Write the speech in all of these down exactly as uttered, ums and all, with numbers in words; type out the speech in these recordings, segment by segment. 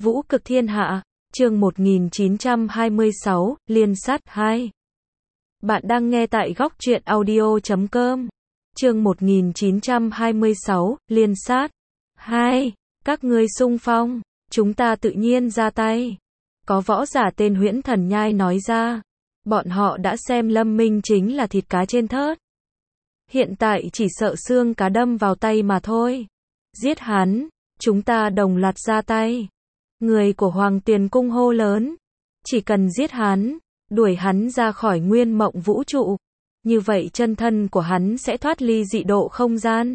Vũ cực thiên hạ, chương một nghìn chín trăm hai mươi sáu, Liên sát hai. Bạn đang nghe tại góc truyện audio chấm com. Chương một nghìn chín trăm hai mươi sáu, Liên sát hai. Các ngươi xung phong, chúng ta tự nhiên ra tay. Có võ giả tên Huyễn Thần Nhai nói ra. Bọn họ đã xem Lâm Minh chính là thịt cá trên thớt. Hiện tại chỉ sợ xương cá đâm vào tay mà thôi. Giết hắn, chúng ta đồng loạt ra tay. Người của Hoàng Tuyền Cung hô lớn. Chỉ cần giết hắn, đuổi hắn ra khỏi nguyên mộng vũ trụ. Như vậy chân thân của hắn sẽ thoát ly dị độ không gian.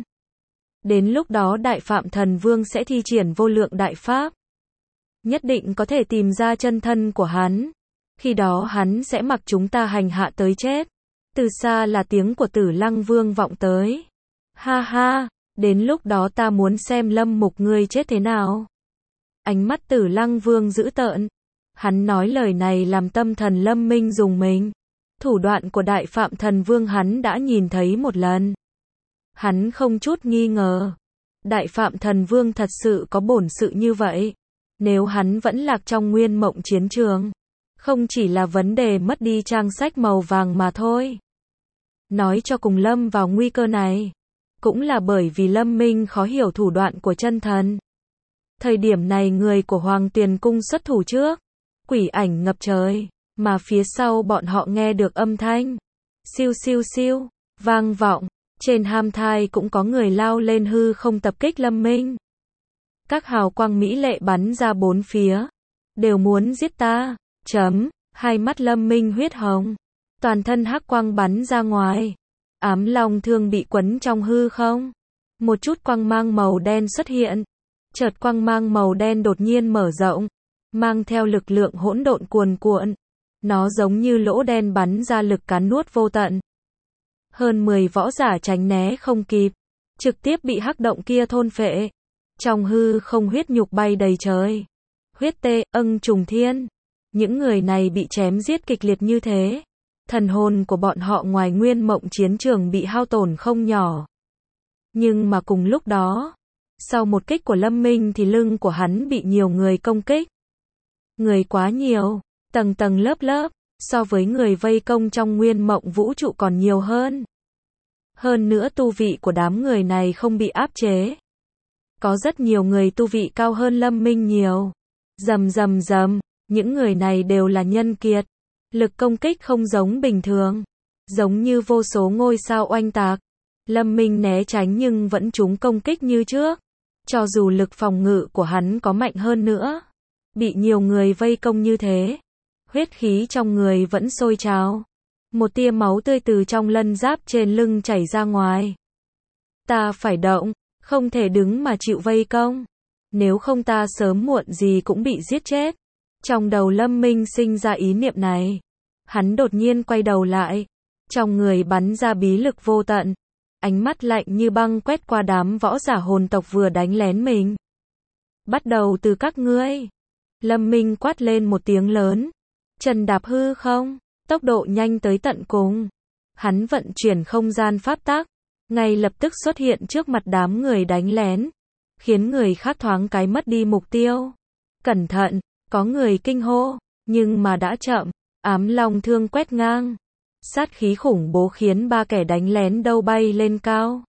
Đến lúc đó Đại Phạm Thần Vương sẽ thi triển vô lượng đại pháp. Nhất định có thể tìm ra chân thân của hắn. Khi đó hắn sẽ mặc chúng ta hành hạ tới chết. Từ xa là tiếng của Tử Lăng Vương vọng tới. Ha ha, đến lúc đó ta muốn xem Lâm Mục ngươi chết thế nào. Ánh mắt Tử Lăng Vương dữ tợn. Hắn nói lời này làm tâm thần Lâm Minh rùng mình. Thủ đoạn của Đại Phạm Thần Vương hắn đã nhìn thấy một lần. Hắn không chút nghi ngờ. Đại Phạm Thần Vương thật sự có bổn sự như vậy. Nếu hắn vẫn lạc trong nguyên mộng chiến trường, không chỉ là vấn đề mất đi trang sách màu vàng mà thôi. Nói cho cùng lâm vào nguy cơ này, cũng là bởi vì Lâm Minh khó hiểu thủ đoạn của chân thần. Thời điểm này người của Hoàng Tuyền Cung xuất thủ trước, quỷ ảnh ngập trời, mà phía sau bọn họ nghe được âm thanh. Siêu siêu siêu, vang vọng, trên ham thai cũng có người lao lên hư không tập kích Lâm Minh. Các hào quang mỹ lệ bắn ra bốn phía, đều muốn giết ta, chấm, hai mắt Lâm Minh huyết hồng, toàn thân hắc quang bắn ra ngoài, ám long thương bị quấn trong hư không, một chút quang mang màu đen xuất hiện, chợt quang mang màu đen đột nhiên mở rộng, mang theo lực lượng hỗn độn cuồn cuộn, nó giống như lỗ đen bắn ra lực cắn nuốt vô tận. Hơn mười võ giả tránh né không kịp, trực tiếp bị hắc động kia thôn phệ. Trong hư không huyết nhục bay đầy trời. Huyết tê, âng trùng thiên. Những người này bị chém giết kịch liệt như thế. Thần hồn của bọn họ ngoài nguyên mộng chiến trường bị hao tổn không nhỏ. Nhưng mà cùng lúc đó, sau một kích của Lâm Minh thì lưng của hắn bị nhiều người công kích. Người quá nhiều, tầng tầng lớp lớp, so với người vây công trong nguyên mộng vũ trụ còn nhiều hơn. Hơn nữa tu vị của đám người này không bị áp chế. Có rất nhiều người tu vị cao hơn Lâm Minh nhiều. Rầm rầm rầm, những người này đều là nhân kiệt. Lực công kích không giống bình thường. Giống như vô số ngôi sao oanh tạc. Lâm Minh né tránh nhưng vẫn trúng công kích như trước. Cho dù lực phòng ngự của hắn có mạnh hơn nữa. Bị nhiều người vây công như thế. Huyết khí trong người vẫn sôi trào. Một tia máu tươi từ trong lân giáp trên lưng chảy ra ngoài. Ta phải động. Không thể đứng mà chịu vây công. Nếu không ta sớm muộn gì cũng bị giết chết. Trong đầu Lâm Minh sinh ra ý niệm này. Hắn đột nhiên quay đầu lại. Trong người bắn ra bí lực vô tận. Ánh mắt lạnh như băng quét qua đám võ giả hồn tộc vừa đánh lén mình. Bắt đầu từ các ngươi. Lâm Minh quát lên một tiếng lớn. Chân đạp hư không. Tốc độ nhanh tới tận cùng. Hắn vận chuyển không gian pháp tắc. Ngay lập tức xuất hiện trước mặt đám người đánh lén, khiến người khác thoáng cái mất đi mục tiêu. Cẩn thận, có người kinh hô, nhưng mà đã chậm, ám long thương quét ngang. Sát khí khủng bố khiến ba kẻ đánh lén đâu bay lên cao.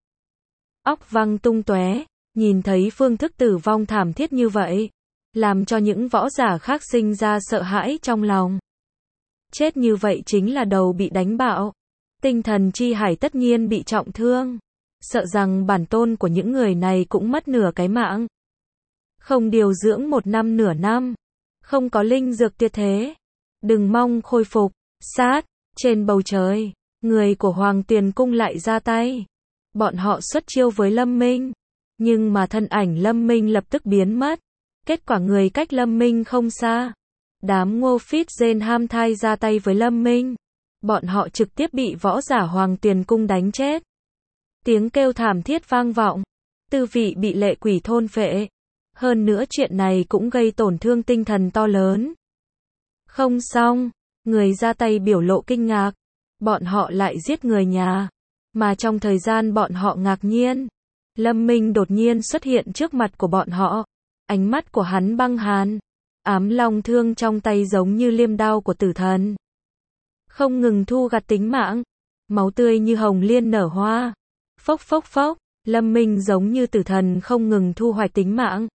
Óc văng tung tóe, nhìn thấy phương thức tử vong thảm thiết như vậy, làm cho những võ giả khác sinh ra sợ hãi trong lòng. Chết như vậy chính là đầu bị đánh bạo. Tinh thần chi hải tất nhiên bị trọng thương. Sợ rằng bản tôn của những người này cũng mất nửa cái mạng. Không điều dưỡng một năm nửa năm. Không có linh dược tuyệt thế. Đừng mong khôi phục. Sát. Trên bầu trời. Người của Hoàng Tuyền Cung lại ra tay. Bọn họ xuất chiêu với Lâm Minh. Nhưng mà thân ảnh Lâm Minh lập tức biến mất. Kết quả người cách Lâm Minh không xa. Đám Ngô Phít Dên ham thai ra tay với Lâm Minh. Bọn họ trực tiếp bị võ giả Hoàng Tuyền Cung đánh chết. Tiếng kêu thảm thiết vang vọng. Tư vị bị lệ quỷ thôn phệ. Hơn nữa chuyện này cũng gây tổn thương tinh thần to lớn. Không xong. Người ra tay biểu lộ kinh ngạc. Bọn họ lại giết người nhà. Mà trong thời gian bọn họ ngạc nhiên, Lâm Minh đột nhiên xuất hiện trước mặt của bọn họ. Ánh mắt của hắn băng hàn. Ám long thương trong tay giống như liêm đao của tử thần, không ngừng thu gặt tính mạng, máu tươi như hồng liên nở hoa. Phốc phốc phốc, Lâm Minh giống như tử thần không ngừng thu hoạch tính mạng.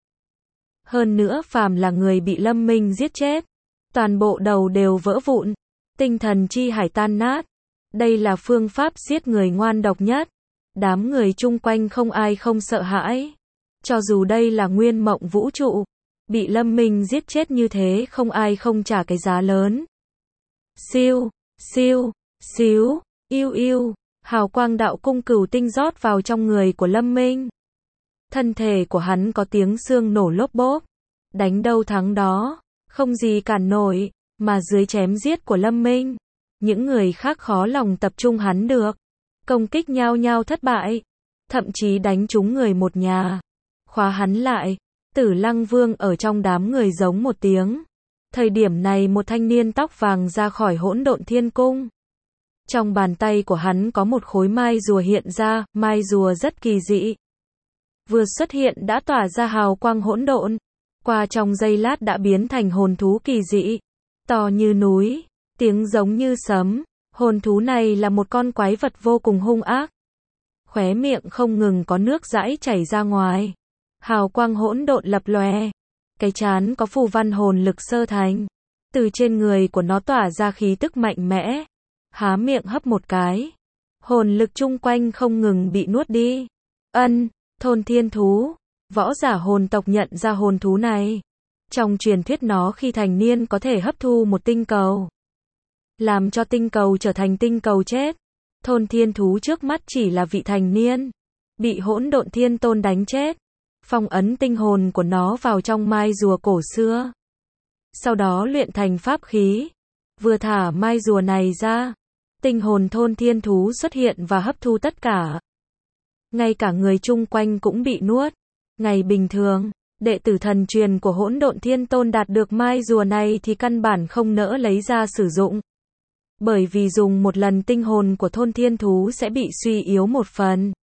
Hơn nữa phàm là người bị Lâm Minh giết chết, toàn bộ đầu đều vỡ vụn, tinh thần chi hải tan nát. Đây là phương pháp giết người ngoan độc nhất. Đám người chung quanh không ai không sợ hãi. Cho dù đây là nguyên mộng vũ trụ, bị Lâm Minh giết chết như thế không ai không trả cái giá lớn. Siêu, siêu, xíu, yêu yêu, hào quang đạo cung cửu tinh rót vào trong người của Lâm Minh. Thân thể của hắn có tiếng xương nổ lốp bốp, đánh đâu thắng đó, không gì cản nổi, mà dưới chém giết của Lâm Minh, những người khác khó lòng tập trung hắn được. Công kích nhao nhao thất bại, thậm chí đánh trúng người một nhà, khóa hắn lại. Tử Lăng Vương ở trong đám người giống một tiếng. Thời điểm này một thanh niên tóc vàng ra khỏi hỗn độn thiên cung. Trong bàn tay của hắn có một khối mai rùa hiện ra, mai rùa rất kỳ dị. Vừa xuất hiện đã tỏa ra hào quang hỗn độn, qua trong giây lát đã biến thành hồn thú kỳ dị, to như núi, tiếng giống như sấm. Hồn thú này là một con quái vật vô cùng hung ác. Khóe miệng không ngừng có nước dãi chảy ra ngoài. Hào quang hỗn độn lập lòe. Cái trán có phù văn hồn lực sơ thành. Từ trên người của nó tỏa ra khí tức mạnh mẽ. Há miệng hấp một cái. Hồn lực chung quanh không ngừng bị nuốt đi. Ân, thôn thiên thú. Võ giả hồn tộc nhận ra hồn thú này. Trong truyền thuyết nó khi thành niên có thể hấp thu một tinh cầu, làm cho tinh cầu trở thành tinh cầu chết. Thôn thiên thú trước mắt chỉ là vị thành niên, bị hỗn độn thiên tôn đánh chết, phong ấn tinh hồn của nó vào trong mai rùa cổ xưa. Sau đó luyện thành pháp khí. Vừa thả mai rùa này ra, tinh hồn thôn thiên thú xuất hiện và hấp thu tất cả. Ngay cả người chung quanh cũng bị nuốt. Ngày bình thường, đệ tử thần truyền của hỗn độn thiên tôn đạt được mai rùa này thì căn bản không nỡ lấy ra sử dụng. Bởi vì dùng một lần tinh hồn của thôn thiên thú sẽ bị suy yếu một phần.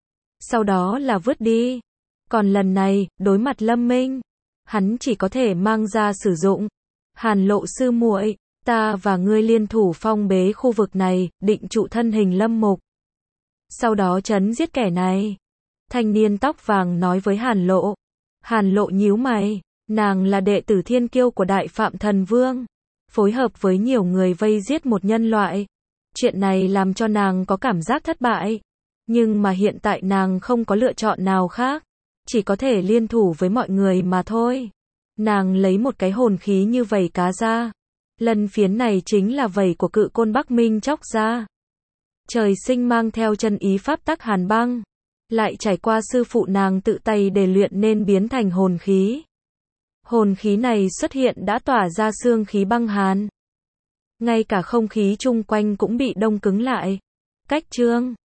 Sau đó là vứt đi. Còn lần này, đối mặt Lâm Minh, hắn chỉ có thể mang ra sử dụng. Hàn Lộ sư muội, ta và ngươi liên thủ phong bế khu vực này, định trụ thân hình Lâm Mục. Sau đó trấn giết kẻ này. Thanh niên tóc vàng nói với Hàn Lộ. Hàn Lộ nhíu mày, nàng là đệ tử thiên kiêu của Đại Phạm Thần Vương, phối hợp với nhiều người vây giết một nhân loại. Chuyện này làm cho nàng có cảm giác thất bại. Nhưng mà hiện tại nàng không có lựa chọn nào khác, chỉ có thể liên thủ với mọi người mà thôi. Nàng lấy một cái hồn khí như vảy cá ra. Lần phiến này chính là vảy của cự côn Bắc Minh chóc ra. Trời sinh mang theo chân ý pháp tắc hàn băng, lại trải qua sư phụ nàng tự tay để luyện nên biến thành hồn khí. Hồn khí này xuất hiện đã tỏa ra xương khí băng hàn. Ngay cả không khí chung quanh cũng bị đông cứng lại. Cách chương